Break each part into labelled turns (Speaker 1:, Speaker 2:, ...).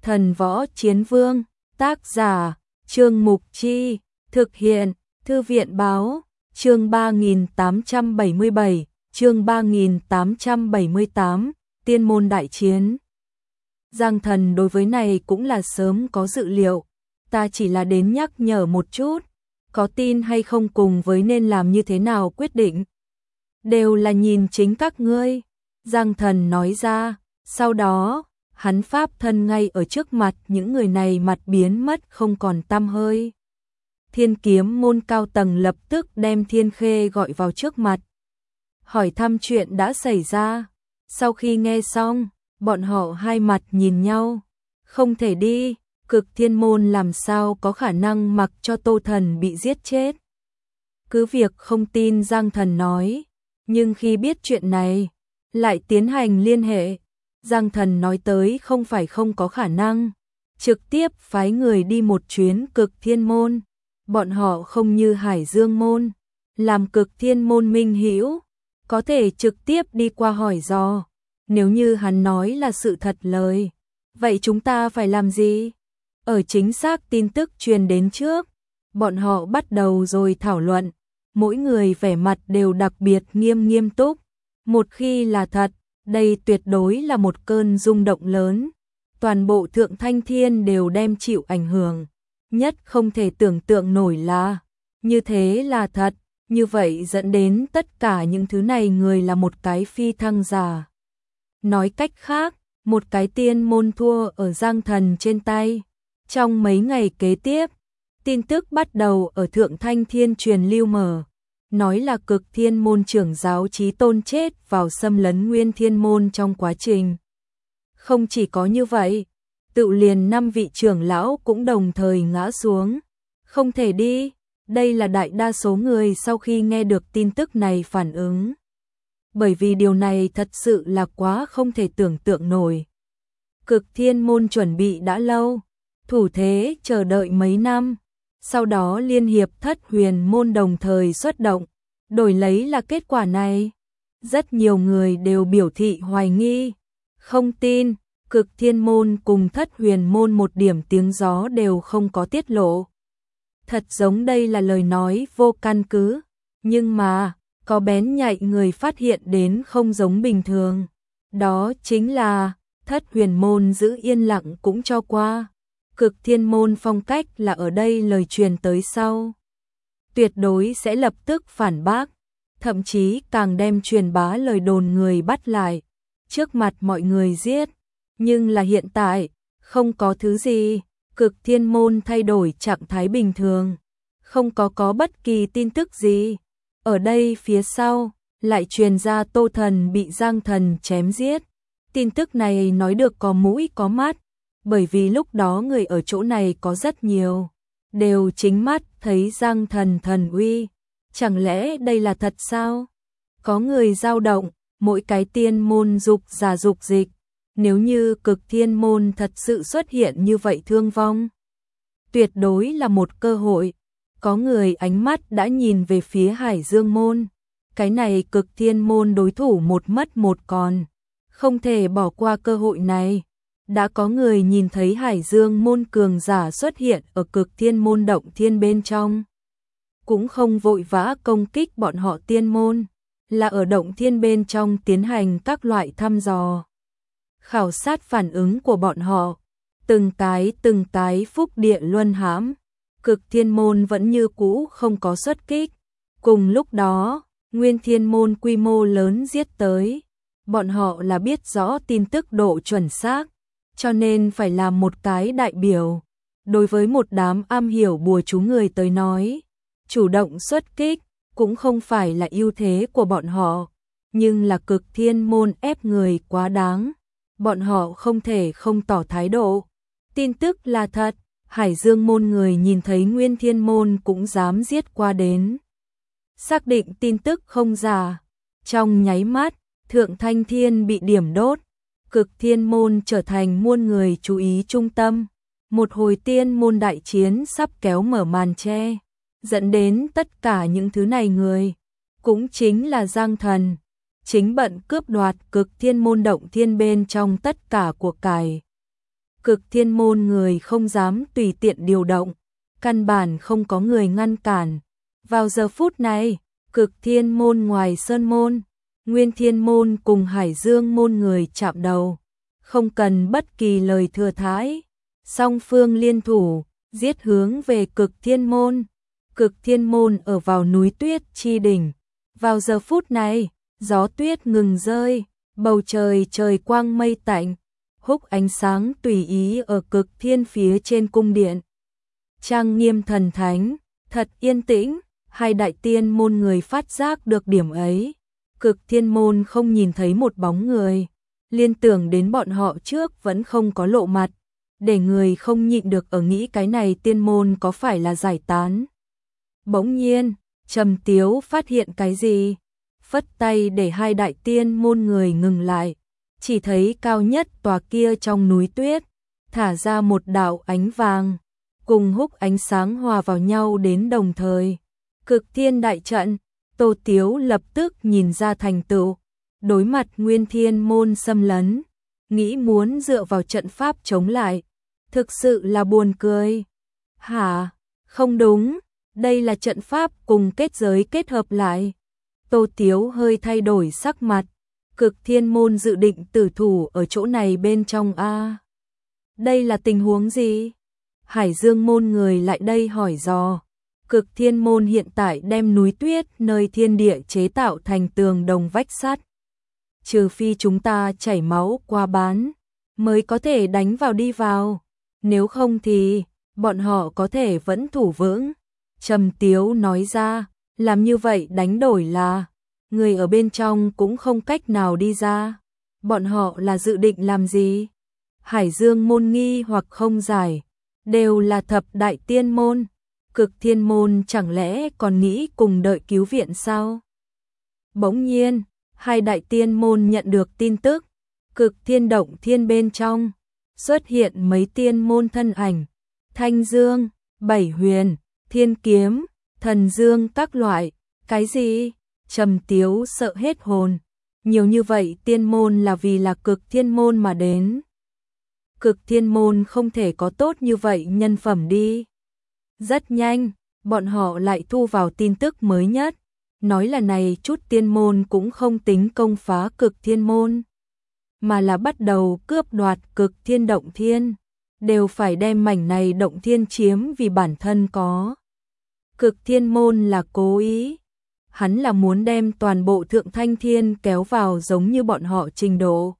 Speaker 1: Thần Võ Chiến Vương, tác giả, Trương Mục Chi, thực hiện, Thư viện Báo, chương 3877, chương 3878, Tiên môn đại chiến. Giang Thần đối với này cũng là sớm có dự liệu, ta chỉ là đến nhắc nhở một chút, có tin hay không cùng với nên làm như thế nào quyết định. Đều là nhìn chính các ngươi, Giang Thần nói ra, sau đó, hắn pháp thân ngay ở trước mặt những người này mặt biến mất không còn tăm hơi. Thiên Kiếm môn cao tầng lập tức đem Thiên Khê gọi vào trước mặt. Hỏi thăm chuyện đã xảy ra, sau khi nghe xong, bọn họ hai mặt nhìn nhau. Không thể đi, Cực Thiên môn làm sao có khả năng mặc cho Tô Thần bị giết chết. Cứ việc không tin Giang Thần nói, nhưng khi biết chuyện này, lại tiến hành liên hệ. Giang Thần nói tới không phải không có khả năng, trực tiếp phái người đi một chuyến Cực Thiên môn. Bọn họ không như Hải Dương môn, làm Cực Thiên môn minh hữu, có thể trực tiếp đi qua hỏi dò. Nếu như hắn nói là sự thật lời, vậy chúng ta phải làm gì? Ở chính xác tin tức truyền đến trước, bọn họ bắt đầu rồi thảo luận, mỗi người vẻ mặt đều đặc biệt nghiêm túc. Một khi là thật, đây tuyệt đối là một cơn rung động lớn, toàn bộ Thượng Thanh Thiên đều đem chịu ảnh hưởng. Nhất không thể tưởng tượng nổi là, như thế là thật, như vậy dẫn đến tất cả những thứ này người là một cái phi thăng giả. Nói cách khác, một cái tiên môn thua ở Giang Thần trên tay. Trong mấy ngày kế tiếp, tin tức bắt đầu ở Thượng Thanh Thiên truyền lưu mở, nói là Cực Thiên môn trưởng giáo Chí Tôn chết vào xâm lấn Nguyên Thiên môn trong quá trình. Không chỉ có như vậy, tự liền 5 vị trưởng lão cũng đồng thời ngã xuống. Không thể đi, đây là đại đa số người sau khi nghe được tin tức này phản ứng. Bởi vì điều này thật sự là quá không thể tưởng tượng nổi. Cực Thiên môn chuẩn bị đã lâu, thủ thế chờ đợi mấy năm, sau đó liên hiệp Thất Huyền môn đồng thời xuất động, đổi lấy là kết quả này. Rất nhiều người đều biểu thị hoài nghi, không tin. Cực Thiên môn cùng Thất Huyền môn một điểm tiếng gió đều không có tiết lộ. Thật giống đây là lời nói vô căn cứ, nhưng mà, có bén nhạy người phát hiện đến không giống bình thường. Đó chính là, Thất Huyền môn giữ yên lặng cũng cho qua. Cực Thiên môn phong cách là ở đây lời truyền tới sau, tuyệt đối sẽ lập tức phản bác, thậm chí càng đem truyền bá lời đồn người bắt lại, trước mặt mọi người giết. Nhưng là hiện tại, không có thứ gì, Cực Thiên môn thay đổi trạng thái bình thường, không có bất kỳ tin tức gì. Ở đây phía sau, lại truyền ra Tô Thần bị Giang Thần chém giết. Tin tức này nói được có mũi có mắt, bởi vì lúc đó người ở chỗ này có rất nhiều, đều chính mắt thấy Giang Thần thần uy. Chẳng lẽ đây là thật sao? Có người dao động, mỗi cái tiên môn dục giả dục dịch. Nếu như Cực Thiên môn thật sự xuất hiện như vậy thương vong, tuyệt đối là một cơ hội. Có người ánh mắt đã nhìn về phía Hải Dương môn. Cái này Cực Thiên môn đối thủ một mất một còn, không thể bỏ qua cơ hội này. Đã có người nhìn thấy Hải Dương môn cường giả xuất hiện ở Cực Thiên môn động thiên bên trong, cũng không vội vã công kích bọn họ tiên môn, là ở động thiên bên trong tiến hành các loại thăm dò, khảo sát phản ứng của bọn họ, từng cái phúc địa luân hãm. Cực Thiên môn vẫn như cũ không có xuất kích. Cùng lúc đó, Nguyên Thiên môn quy mô lớn giết tới. Bọn họ là biết rõ tin tức độ chuẩn xác, cho nên phải làm một cái đại biểu. Đối với một đám am hiểu bùa chú người tới nói, chủ động xuất kích cũng không phải là ưu thế của bọn họ, nhưng là Cực Thiên môn ép người quá đáng. Bọn họ không thể không tỏ thái độ. Tin tức là thật, Hải Dương môn người nhìn thấy Nguyên Thiên môn cũng dám giết qua đến. Xác định tin tức không giả. Trong nháy mắt, Thượng Thanh Thiên bị điểm đốt. Cực Thiên môn trở thành muôn người chú ý trung tâm. Một hồi tiên môn đại chiến sắp kéo mở màn che, dẫn đến tất cả những thứ này người, cũng chính là Giang Thần, chính bận cướp đoạt Cực Thiên môn động thiên bên trong tất cả của cải. Cực Thiên môn người không dám tùy tiện điều động, căn bản không có người ngăn cản. Vào giờ phút này, Cực Thiên môn ngoài sơn môn, Nguyên Thiên môn cùng Hải Dương môn người chạm đầu, không cần bất kỳ lời thừa thãi, song phương liên thủ, giết hướng về Cực Thiên môn. Cực Thiên môn ở vào núi tuyết chi đỉnh. Vào giờ phút này, gió tuyết ngừng rơi, bầu trời trời quang mây tạnh, húc ánh sáng tùy ý ở Cực Thiên phía trên cung điện. Trang nghiêm thần thánh, thật yên tĩnh, hai đại tiên môn người phát giác được điểm ấy. Cực Thiên môn không nhìn thấy một bóng người, liên tưởng đến bọn họ trước vẫn không có lộ mặt, để người không nhịn được ở nghĩ cái này tiên môn có phải là giải tán. Bỗng nhiên, Trầm Tiếu phát hiện cái gì, phất tay để hai đại tiên môn người ngừng lại, chỉ thấy cao nhất tòa kia trong núi tuyết, thả ra một đạo ánh vàng, cùng húc ánh sáng hòa vào nhau đến đồng thời. Cực Thiên đại trận, Tô Tiếu lập tức nhìn ra thành tựu, đối mặt Nguyên Thiên môn xâm lấn, nghĩ muốn dựa vào trận pháp chống lại, thực sự là buồn cười. Hả? Không đúng, đây là trận pháp cùng kết giới kết hợp lại. Tô Tiếu hơi thay đổi sắc mặt, Cực Thiên môn dự định tử thủ ở chỗ này bên trong a. Đây là tình huống gì? Hải Dương môn người lại đây hỏi dò. Cực Thiên môn hiện tại đem núi tuyết nơi thiên địa chế tạo thành tường đồng vách sắt. Trừ phi chúng ta chảy máu qua bán, mới có thể đánh vào đi vào. Nếu không thì, bọn họ có thể vẫn thủ vững. Trầm Tiếu nói ra, làm như vậy đánh đổi là, người ở bên trong cũng không cách nào đi ra. Bọn họ là dự định làm gì? Hải Dương môn nghi hoặc không giải, đều là thập đại tiên môn. Cực Thiên môn chẳng lẽ còn nghĩ cùng đợi cứu viện sao? Bỗng nhiên, hai đại tiên môn nhận được tin tức, Cực Thiên động thiên bên trong, xuất hiện mấy tiên môn thân ảnh, Thanh Dương, Bảy Huyền, Thiên Kiếm, Thần Dương các loại. Cái gì? Trầm Tiếu sợ hết hồn, nhiều như vậy tiên môn là vì là Cực Thiên môn mà đến. Cực Thiên môn không thể có tốt như vậy nhân phẩm đi. Rất nhanh, bọn họ lại thu vào tin tức mới nhất, nói là này chút tiên môn cũng không tính công phá Cực Thiên môn, mà là bắt đầu cướp đoạt Cực Thiên động thiên, đều phải đem mảnh này động thiên chiếm vì bản thân có. Cực Thiên môn là cố ý, hắn là muốn đem toàn bộ Thượng Thanh Thiên kéo vào giống như bọn họ trình độ.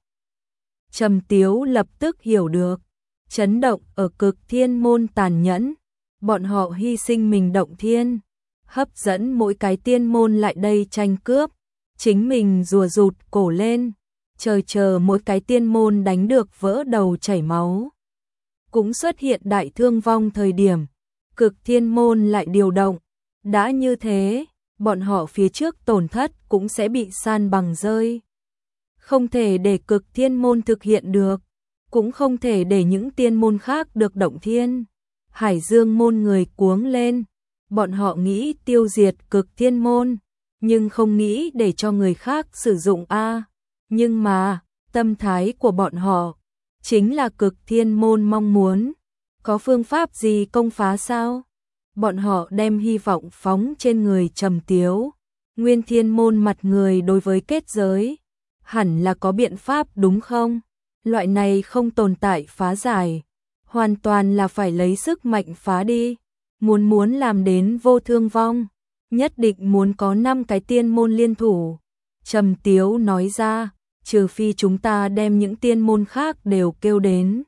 Speaker 1: Trầm Tiếu lập tức hiểu được, chấn động ở Cực Thiên môn tàn nhẫn, bọn họ hy sinh mình động thiên, hấp dẫn mỗi cái tiên môn lại đây tranh cướp, chính mình rùa rụt cổ lên, chờ mỗi cái tiên môn đánh được vỡ đầu chảy máu. Cũng xuất hiện đại thương vong thời điểm, Cực Thiên môn lại điều động, đã như thế, bọn họ phía trước tổn thất cũng sẽ bị san bằng rơi. Không thể để Cực Thiên môn thực hiện được, cũng không thể để những tiên môn khác được động thiên. Hải Dương môn người cuống lên, bọn họ nghĩ tiêu diệt Cực Thiên môn, nhưng không nghĩ để cho người khác sử dụng a. Nhưng mà, tâm thái của bọn họ chính là Cực Thiên môn mong muốn, có phương pháp gì công phá sao? Bọn họ đem hy vọng phóng trên người Trầm Tiếu. Nguyên Thiên môn mặt người đối với kết giới, hẳn là có biện pháp đúng không? Loại này không tồn tại phá giải, hoàn toàn là phải lấy sức mạnh phá đi. Muốn làm đến vô thương vong, nhất định muốn có 5 cái tiên môn liên thủ. Trầm Tiếu nói ra, trừ phi chúng ta đem những tiên môn khác đều kêu đến,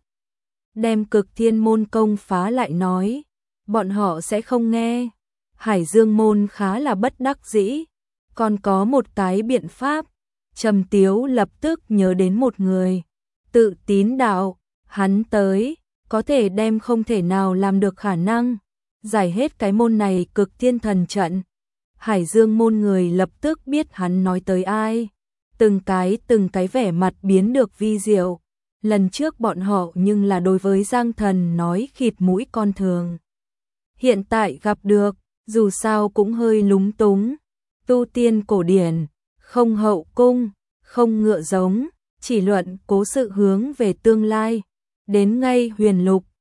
Speaker 1: đem Cực Thiên môn công phá lại nói, bọn họ sẽ không nghe. Hải Dương môn khá là bất đắc dĩ, còn có một cái biện pháp. Trầm Tiếu lập tức nhớ đến một người, Tự Tín đạo, hắn tới, có thể đem không thể nào làm được khả năng, giải hết cái môn này Cực Thiên thần trận. Hải Dương môn người lập tức biết hắn nói tới ai, từng cái vẻ mặt biến được vi diệu. Lần trước bọn họ nhưng là đối với Giang Thần nói khịt mũi con thường. Hiện tại gặp được, dù sao cũng hơi lúng túng. Tu tiên cổ điển, không hậu cung, không ngựa giống, chỉ luận cố sự hướng về tương lai. đến ngay Huyền Lục,